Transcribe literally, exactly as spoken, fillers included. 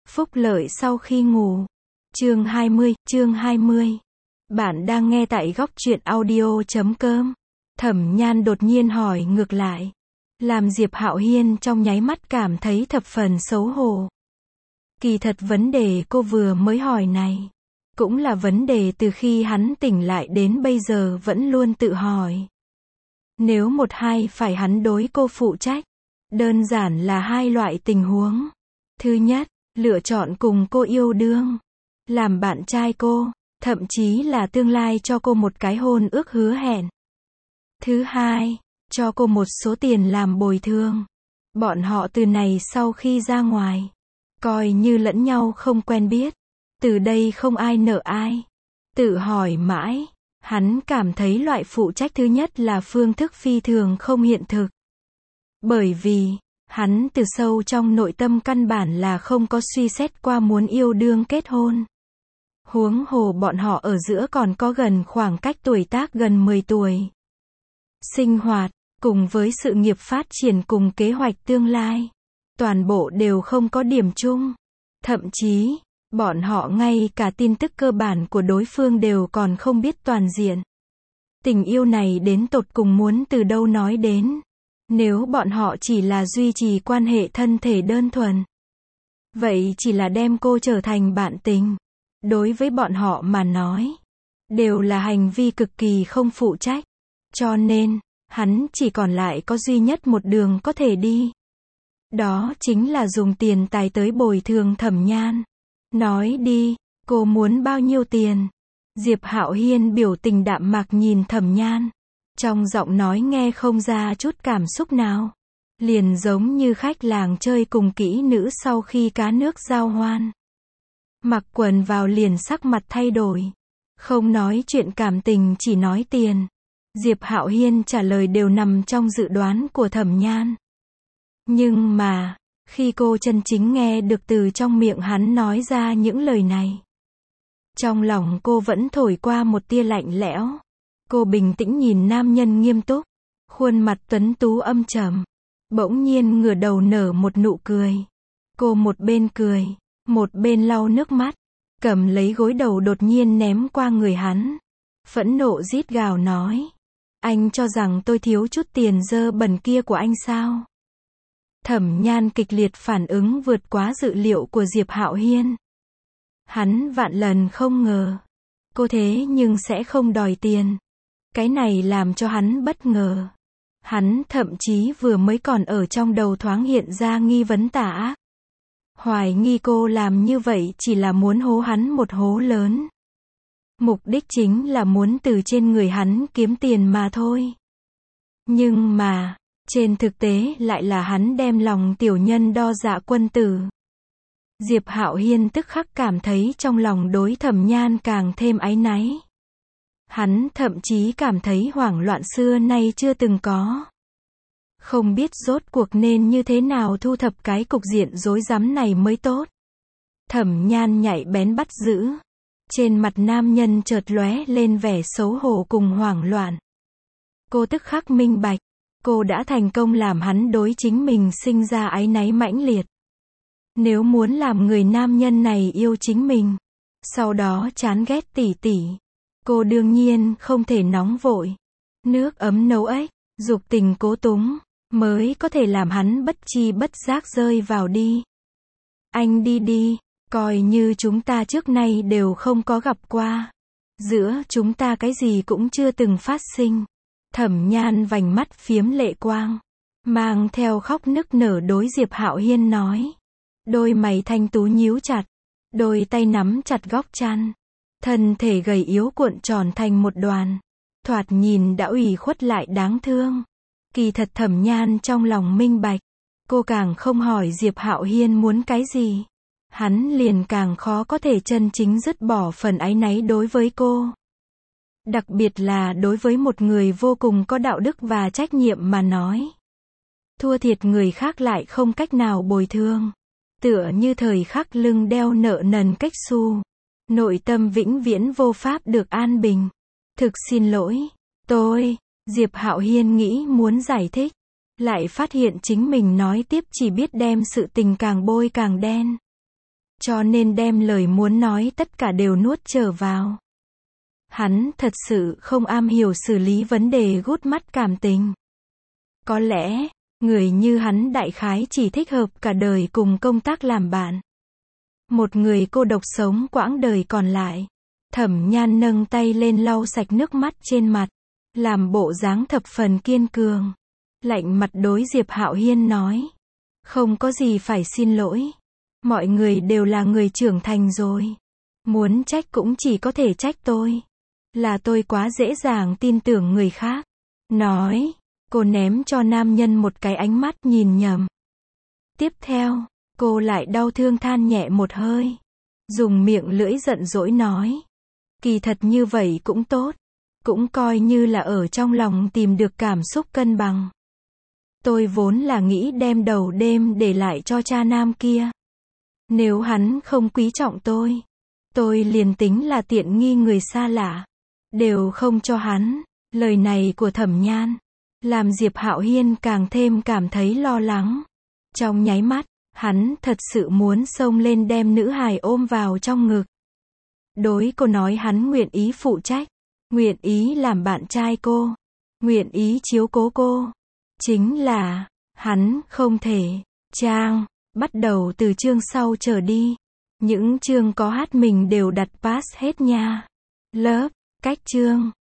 Phúc lợi sau khi ngủ. Chương hai mươi, chương hai mươi. Bạn đang nghe tại góc truyện audio chấm com. Thẩm Nhan đột nhiên hỏi ngược lại, làm Diệp Hạo Hiên trong nháy mắt cảm thấy thập phần xấu hổ. Kỳ thật vấn đề cô vừa mới hỏi này, cũng là vấn đề từ khi hắn tỉnh lại đến bây giờ vẫn luôn tự hỏi. Nếu một hai phải hắn đối cô phụ trách, đơn giản là hai loại tình huống. Thứ nhất, lựa chọn cùng cô yêu đương, làm bạn trai cô, thậm chí là tương lai cho cô một cái hôn ước hứa hẹn. Thứ hai, cho cô một số tiền làm bồi thường. Bọn họ từ này sau khi ra ngoài, coi như lẫn nhau không quen biết. Từ đây không ai nợ ai. Tự hỏi mãi, hắn cảm thấy loại phụ trách thứ nhất là phương thức phi thường không hiện thực. Bởi vì, hắn từ sâu trong nội tâm căn bản là không có suy xét qua muốn yêu đương kết hôn. Huống hồ bọn họ ở giữa còn có gần khoảng cách tuổi tác gần mười tuổi. Sinh hoạt, cùng với sự nghiệp phát triển cùng kế hoạch tương lai, toàn bộ đều không có điểm chung. Thậm chí, bọn họ ngay cả tin tức cơ bản của đối phương đều còn không biết toàn diện. Tình yêu này đến tột cùng muốn từ đâu nói đến. Nếu bọn họ chỉ là duy trì quan hệ thân thể đơn thuần, vậy chỉ là đem cô trở thành bạn tình. Đối với bọn họ mà nói, đều là hành vi cực kỳ không phụ trách. Cho nên, hắn chỉ còn lại có duy nhất một đường có thể đi. Đó chính là dùng tiền tài tới bồi thường Thẩm Nhan. Nói đi, cô muốn bao nhiêu tiền? Diệp Hạo Hiên biểu tình đạm mạc nhìn Thẩm Nhan. Trong giọng nói nghe không ra chút cảm xúc nào. Liền giống như khách làng chơi cùng kỹ nữ sau khi cá nước giao hoan. Mặc quần vào liền sắc mặt thay đổi. Không nói chuyện cảm tình, chỉ nói tiền. Diệp Hạo Hiên trả lời đều nằm trong dự đoán của Thẩm Nhan. Nhưng mà, khi cô chân chính nghe được từ trong miệng hắn nói ra những lời này, trong lòng cô vẫn thổi qua một tia lạnh lẽo. Cô bình tĩnh nhìn nam nhân nghiêm túc, khuôn mặt tuấn tú âm trầm, bỗng nhiên ngửa đầu nở một nụ cười. Cô một bên cười, một bên lau nước mắt, cầm lấy gối đầu đột nhiên ném qua người hắn, phẫn nộ rít gào nói: anh cho rằng tôi thiếu chút tiền dơ bẩn kia của anh sao? Thẩm Nhan kịch liệt phản ứng vượt quá dự liệu của Diệp Hạo Hiên. Hắn vạn lần không ngờ, cô thế nhưng sẽ không đòi tiền. Cái này làm cho hắn bất ngờ. Hắn thậm chí vừa mới còn ở trong đầu thoáng hiện ra nghi vấn tà ác. Hoài nghi cô làm như vậy chỉ là muốn hố hắn một hố lớn. Mục đích chính là muốn từ trên người hắn kiếm tiền mà thôi. Nhưng mà, trên thực tế lại là hắn đem lòng tiểu nhân đo dạ quân tử. Diệp Hạo Hiên tức khắc cảm thấy trong lòng đối Thẩm Nhan càng thêm áy náy. Hắn thậm chí cảm thấy hoảng loạn xưa nay chưa từng có. Không biết rốt cuộc nên như thế nào thu thập cái cục diện rối rắm này mới tốt. Thẩm Nhan nhạy bén bắt giữ. Trên mặt nam nhân chợt lóe lên vẻ xấu hổ cùng hoảng loạn. Cô tức khắc minh bạch, cô đã thành công làm hắn đối chính mình sinh ra áy náy mãnh liệt. Nếu muốn làm người nam nhân này yêu chính mình, sau đó chán ghét tỉ tỉ, cô đương nhiên không thể nóng vội. Nước ấm nấu ếch, dục tình cố túng, mới có thể làm hắn bất chi bất giác rơi vào đi. Anh đi đi, coi như chúng ta trước nay đều không có gặp qua. Giữa chúng ta cái gì cũng chưa từng phát sinh. Thẩm Nhan vành mắt phiếm lệ quang, mang theo khóc nức nở đối Diệp Hạo Hiên nói. Đôi mày thanh tú nhíu chặt, đôi tay nắm chặt góc chăn. Thân thể gầy yếu cuộn tròn thành một đoàn, thoạt nhìn đã ủy khuất lại đáng thương. Kỳ thật Thẩm Nhan trong lòng minh bạch, cô càng không hỏi Diệp Hạo Hiên muốn cái gì, hắn liền càng khó có thể chân chính dứt bỏ phần áy náy đối với cô. Đặc biệt là đối với một người vô cùng có đạo đức và trách nhiệm mà nói. Thua thiệt người khác lại không cách nào bồi thường. Tựa như thời khắc lưng đeo nợ nần cách xu. Nội tâm vĩnh viễn vô pháp được an bình. Thực xin lỗi, tôi, Diệp Hạo Hiên nghĩ muốn giải thích, lại phát hiện chính mình nói tiếp chỉ biết đem sự tình càng bôi càng đen. cho nên đem lời muốn nói tất cả đều nuốt trở vào. Hắn thật sự không am hiểu xử lý vấn đề gút mắt cảm tình. Có lẽ, người như hắn đại khái chỉ thích hợp cả đời cùng công tác làm bạn. Một người cô độc sống quãng đời còn lại. Thẩm Nhan nâng tay lên lau sạch nước mắt trên mặt, làm bộ dáng thập phần kiên cường. Lạnh mặt đối Diệp Hạo Hiên nói. Không có gì phải xin lỗi. Mọi người đều là người trưởng thành rồi. Muốn trách cũng chỉ có thể trách tôi. Là tôi quá dễ dàng tin tưởng người khác. Nói, cô ném cho nam nhân một cái ánh mắt nhìn nhầm. Tiếp theo, cô lại đau thương than nhẹ một hơi. Dùng miệng lưỡi giận dỗi nói. Kỳ thật như vậy cũng tốt. Cũng coi như là ở trong lòng tìm được cảm xúc cân bằng. Tôi vốn là nghĩ đem đầu đêm để lại cho cha nam kia. Nếu hắn không quý trọng tôi, tôi liền tính là tiện nghi người xa lạ, đều không cho hắn. Lời này của Thẩm Nhan, làm Diệp Hạo Hiên càng thêm cảm thấy lo lắng. Trong nháy mắt, hắn thật sự muốn xông lên đem nữ hài ôm vào trong ngực. Đối cô nói hắn nguyện ý phụ trách, nguyện ý làm bạn trai cô, nguyện ý chiếu cố cô. Chính là, hắn không thể. Trang, bắt đầu từ chương sau trở đi. Những chương có hát mình đều đặt pass hết nha. Lớp, cách chương.